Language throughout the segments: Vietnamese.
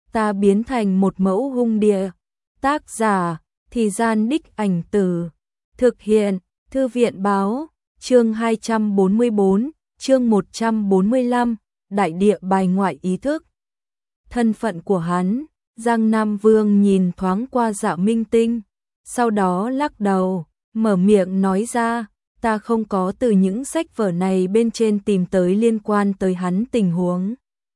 ta biến thành một mẫu hung địa. Tác giả, Thì Gian Đích Ảnh Tử. Thực hiện, Thư viện Báo. Chương 244, chương 145, Đại địa bài ngoại ý thức. Thân phận của hắn, Giang Nam Vương nhìn thoáng qua Dạ Minh Tinh, sau đó lắc đầu, mở miệng nói ra, ta không có từ những sách vở này bên trên tìm tới liên quan tới hắn tình huống.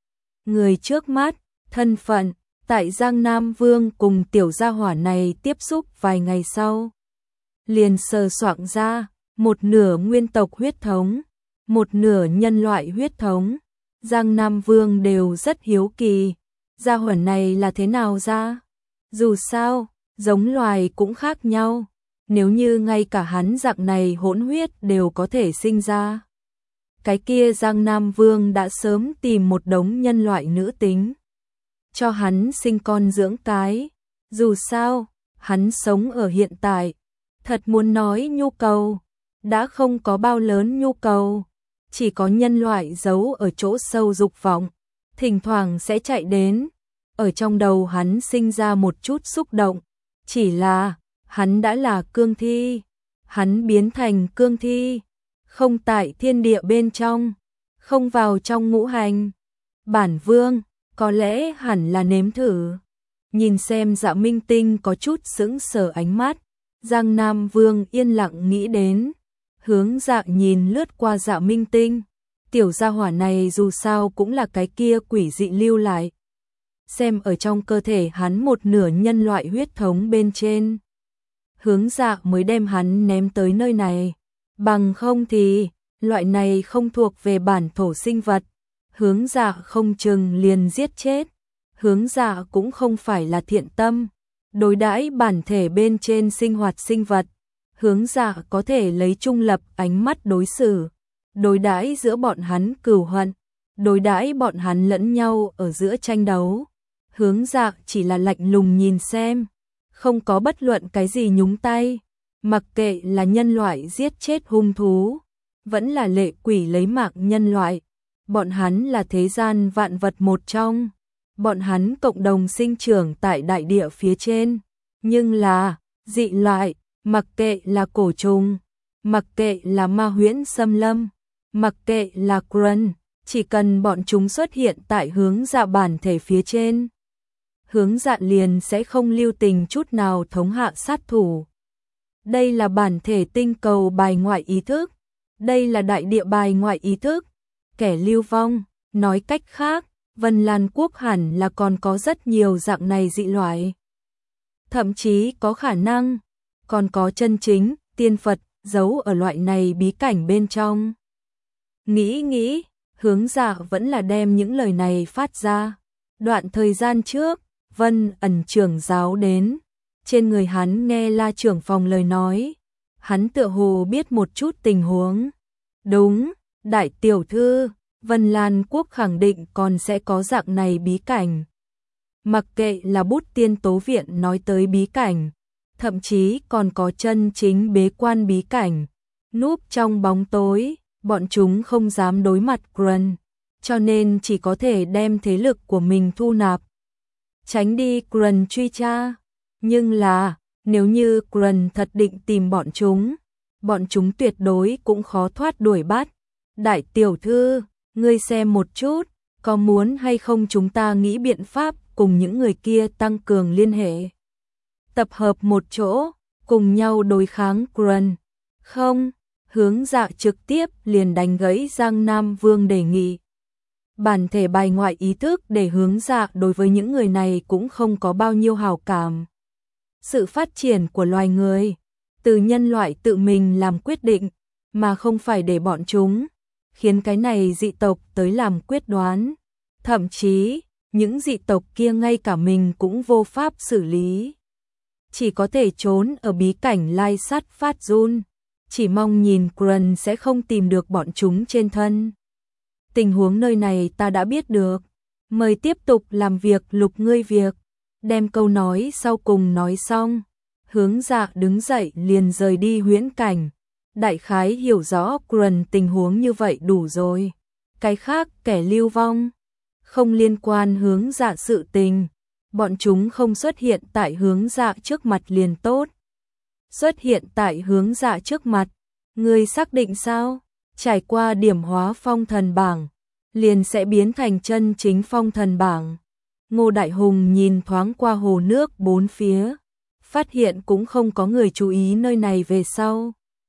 Người trước mắt, thân phận, tại Giang Nam Vương cùng tiểu gia hỏa này tiếp xúc vài ngày sau. Liền sờ soạng ra, một nửa nguyên tộc huyết thống, một nửa nhân loại huyết thống. Giang Nam Vương đều rất hiếu kỳ, gia hỏa này là thế nào ra? Dù sao, giống loài cũng khác nhau, nếu như ngay cả hắn dạng này hỗn huyết đều có thể sinh ra. Cái kia Giang Nam Vương đã sớm tìm một đống nhân loại nữ tính, cho hắn sinh con dưỡng cái. Dù sao, hắn sống ở hiện tại, thật muốn nói nhu cầu, đã không có bao lớn nhu cầu, chỉ có nhân loại giấu ở chỗ sâu dục vọng, thỉnh thoảng sẽ chạy đến, ở trong đầu hắn sinh ra một chút xúc động, chỉ là, hắn đã là cương thi, hắn biến thành cương thi, không tại thiên địa bên trong, không vào trong ngũ hành. Bản Vương, có lẽ hẳn là nếm thử. Nhìn xem Dạ Minh Tinh có chút sững sờ ánh mắt, Giang Nam Vương yên lặng nghĩ đến, hướng Dạ nhìn lướt qua Dạ Minh Tinh, tiểu gia hỏa này dù sao cũng là cái kia quỷ dị lưu lại. Xem ở trong cơ thể hắn một nửa nhân loại huyết thống bên trên, hướng Dạ mới đem hắn ném tới nơi này, bằng không thì, loại này không thuộc về bản thổ sinh vật, hướng Dạ không chừng liền giết chết. Hướng Dạ cũng không phải là thiện tâm, đối đãi bản thể bên trên sinh hoạt sinh vật, hướng Dạ có thể lấy trung lập ánh mắt đối xử, đối đãi giữa bọn hắn cừu hận, đối đãi bọn hắn lẫn nhau ở giữa tranh đấu. Hướng Dạ chỉ là lạnh lùng nhìn xem, không có bất luận cái gì nhúng tay, mặc kệ là nhân loại giết chết hung thú, vẫn là lệ quỷ lấy mạng nhân loại, bọn hắn là thế gian vạn vật một trong. Bọn hắn cộng đồng sinh trưởng tại đại địa phía trên, nhưng là dị loại, mặc kệ là cổ trùng, mặc kệ là ma huyễn xâm lâm, mặc kệ là Grun, chỉ cần bọn chúng xuất hiện tại hướng Dạ bản thể phía trên, hướng Dạ liền sẽ không lưu tình chút nào thống hạ sát thủ. Đây là bản thể tinh cầu bài ngoại ý thức, đây là đại địa bài ngoại ý thức, kẻ lưu vong, nói cách khác, Vân Lan Quốc hẳn là còn có rất nhiều dạng này dị loại. Thậm chí có khả năng, còn có chân chính, tiên Phật, giấu ở loại này bí cảnh bên trong. Nghĩ, hướng Dạ vẫn là đem những lời này phát ra. Đoạn thời gian trước, Vân ẩn trưởng giáo đến, trên người hắn nghe La trưởng phòng lời nói. Hắn tựa hồ biết một chút tình huống. Đúng, đại tiểu thư, Vân Lan Quốc khẳng định còn sẽ có dạng này bí cảnh. Mặc kệ là Bút Tiên Tố Viện nói tới bí cảnh, thậm chí còn có chân chính bế quan bí cảnh, núp trong bóng tối, bọn chúng không dám đối mặt Grun, cho nên chỉ có thể đem thế lực của mình thu nạp, tránh đi Grun truy tra. Nhưng là, nếu như Grun thật định tìm bọn chúng tuyệt đối cũng khó thoát đuổi bắt. Đại tiểu thư, ngươi xem một chút, có muốn hay không chúng ta nghĩ biện pháp cùng những người kia tăng cường liên hệ, tập hợp một chỗ, cùng nhau đối kháng Grun. Không, hướng Dạ trực tiếp liền đánh gãy Giang Nam Vương đề nghị. Bản thể bài ngoại ý thức để hướng Dạ đối với những người này cũng không có bao nhiêu hảo cảm. Sự phát triển của loài người, từ nhân loại tự mình làm quyết định, mà không phải để bọn chúng khiến cái này dị tộc tới làm quyết đoán. Thậm chí, những dị tộc kia ngay cả mình cũng vô pháp xử lý. Chỉ có thể trốn ở bí cảnh lai sắt phát run, chỉ mong nhìn Grun sẽ không tìm được bọn chúng trên thân. Tình huống nơi này ta đã biết được, mời tiếp tục làm việc lục ngươi việc. Đem câu nói sau cùng nói xong, hướng Dạ đứng dậy liền rời đi huyễn cảnh. Đại khái hiểu rõ Grun tình huống như vậy đủ rồi. Cái khác kẻ lưu vong, không liên quan hướng Dạ sự tình, bọn chúng không xuất hiện tại hướng dạ trước mặt liền tốt. Xuất hiện tại hướng dạ trước mặt, ngươi xác định sao? Trải qua điểm hóa phong thần bảng, liền sẽ biến thành chân chính phong thần bảng. Ngô Đại Hùng nhìn thoáng qua hồ nước bốn phía, phát hiện cũng không có người chú ý nơi này về sau.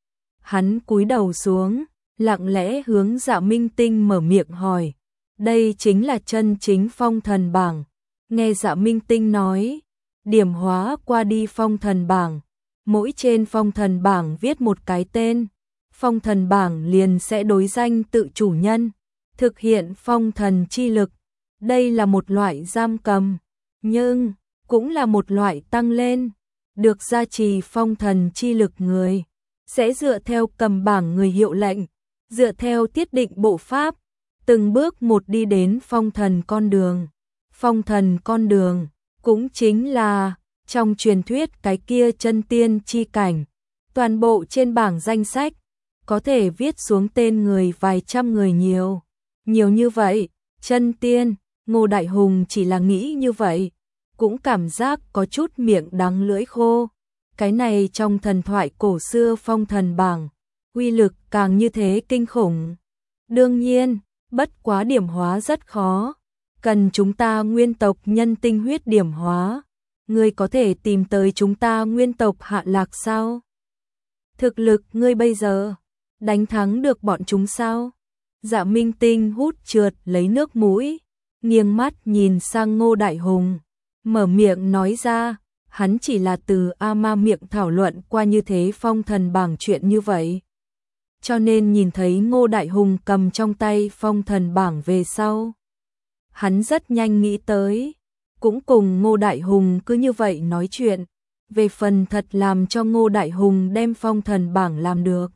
Hắn cúi đầu xuống, lặng lẽ hướng Dạ Minh Tinh mở miệng hỏi, đây chính là chân chính phong thần bảng. Nghe Dạ Minh Tinh nói, điểm hóa qua đi phong thần bảng, mỗi trên phong thần bảng viết một cái tên, phong thần bảng liền sẽ đối danh tự chủ nhân, thực hiện phong thần chi lực. Đây là một loại giam cầm, nhưng cũng là một loại tăng lên, được gia trì phong thần chi lực người, sẽ dựa theo cầm bảng người hiệu lệnh, dựa theo tiết định bộ pháp, từng bước một đi đến phong thần con đường. Phong thần con đường, cũng chính là, trong truyền thuyết cái kia chân tiên chi cảnh, toàn bộ trên bảng danh sách, có thể viết xuống tên người vài trăm người nhiều. Nhiều như vậy, chân tiên, Ngô Đại Hùng chỉ là nghĩ như vậy, cũng cảm giác có chút miệng đắng lưỡi khô. Cái này trong thần thoại cổ xưa phong thần bảng, uy lực càng như thế kinh khủng. Đương nhiên, bất quá điểm hóa rất khó, cần chúng ta nguyên tộc nhân tinh huyết điểm hóa. Ngươi có thể tìm tới chúng ta nguyên tộc Hạ Lạc sao? Thực lực ngươi bây giờ, đánh thắng được bọn chúng sao? Dạ Minh Tinh hút trượt lấy nước mũi, nghiêng mắt nhìn sang Ngô Đại Hùng, mở miệng nói ra, hắn chỉ là từ A-ma miệng thảo luận qua như thế phong thần bảng chuyện như vậy. Cho nên nhìn thấy Ngô Đại Hùng cầm trong tay phong thần bảng về sau, hắn rất nhanh nghĩ tới, cũng cùng Ngô Đại Hùng cứ như vậy nói chuyện, về phần thật làm cho Ngô Đại Hùng đem phong thần bảng làm được.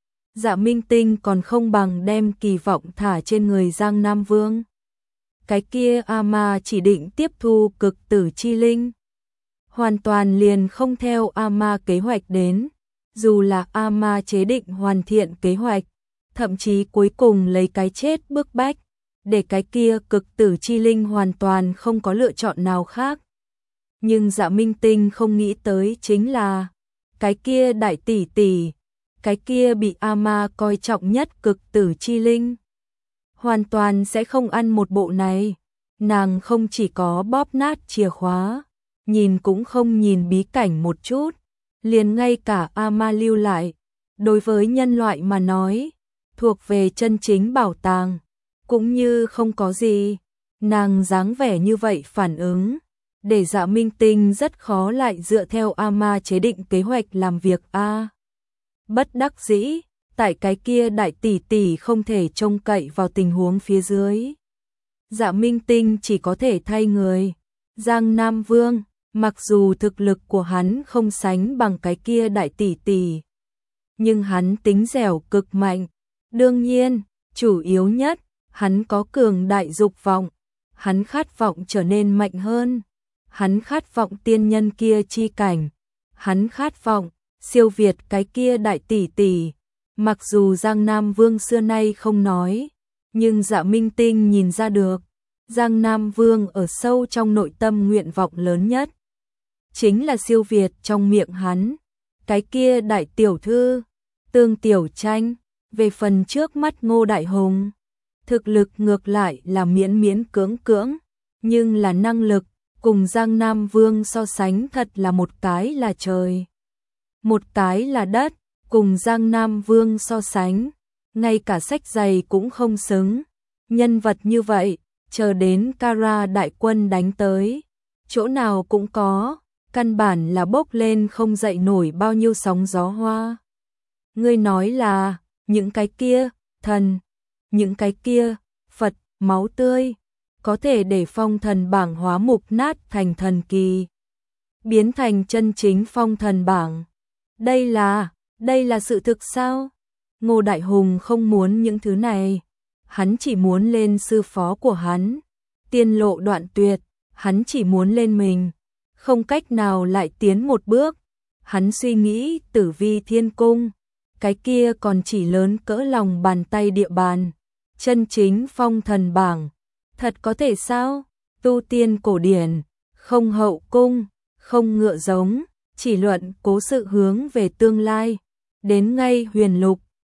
Dạ Minh Tinh còn không bằng đem kỳ vọng thả trên người Giang Nam Vương. Cái kia A-ma chỉ định tiếp thu cực tử chi linh, hoàn toàn liền không theo A-ma kế hoạch đến, dù là A-ma chế định hoàn thiện kế hoạch, thậm chí cuối cùng lấy cái chết bức bách, để cái kia cực tử chi linh hoàn toàn không có lựa chọn nào khác. Nhưng Dạ Minh Tinh không nghĩ tới chính là, cái kia đại tỷ tỷ, cái kia bị A-ma coi trọng nhất cực tử chi linh, hoàn toàn sẽ không ăn một bộ này. Nàng không chỉ có bóp nát chìa khóa, nhìn cũng không nhìn bí cảnh một chút, liền ngay cả A-ma lưu lại, đối với nhân loại mà nói, thuộc về chân chính bảo tàng, cũng như không có gì. Nàng dáng vẻ như vậy phản ứng, để Dạ Minh Tinh rất khó lại dựa theo A-ma chế định kế hoạch làm việc a. Bất đắc dĩ, tại cái kia đại tỷ tỷ không thể trông cậy vào tình huống phía dưới, Dạ Minh Tinh chỉ có thể thay người. Giang Nam Vương, mặc dù thực lực của hắn không sánh bằng cái kia đại tỷ tỷ, nhưng hắn tính dẻo cực mạnh. Đương nhiên, chủ yếu nhất, hắn có cường đại dục vọng, hắn khát vọng trở nên mạnh hơn, hắn khát vọng tiên nhân kia chi cảnh, hắn khát vọng siêu việt cái kia đại tỷ tỷ. Mặc dù Giang Nam Vương xưa nay không nói, nhưng Dạ Minh Tinh nhìn ra được, Giang Nam Vương ở sâu trong nội tâm nguyện vọng lớn nhất, chính là siêu việt trong miệng hắn, cái kia đại tiểu thư, Tương Tiểu Tranh. Về phần trước mắt Ngô Đại Hùng, thực lực ngược lại là miễn miễn cưỡng cưỡng, nhưng là năng lực, cùng Giang Nam Vương so sánh thật là một cái là trời, một cái là đất. Cùng Giang Nam Vương so sánh, ngay cả sách giày cũng không xứng. Nhân vật như vậy, chờ đến Kara đại quân đánh tới, chỗ nào cũng có, căn bản là bốc lên không dậy nổi bao nhiêu sóng gió hoa. Ngươi nói là, những cái kia, thần, những cái kia, Phật, máu tươi, có thể để phong thần bảng hóa mục nát thành thần kỳ, biến thành chân chính phong thần bảng. Đây là sự thực sao? Ngô Đại Hùng không muốn những thứ này, hắn chỉ muốn lên sư phó của hắn, tiên lộ đoạn tuyệt, hắn chỉ muốn lên mình, không cách nào lại tiến một bước. Hắn suy nghĩ Tử Vi Thiên Cung, cái kia còn chỉ lớn cỡ lòng bàn tay địa bàn, chân chính phong thần bảng, thật có thể sao? Tu tiên cổ điển, không hậu cung, không ngựa giống, chỉ luận cố sự hướng về tương lai. Đến ngay Huyền Lục,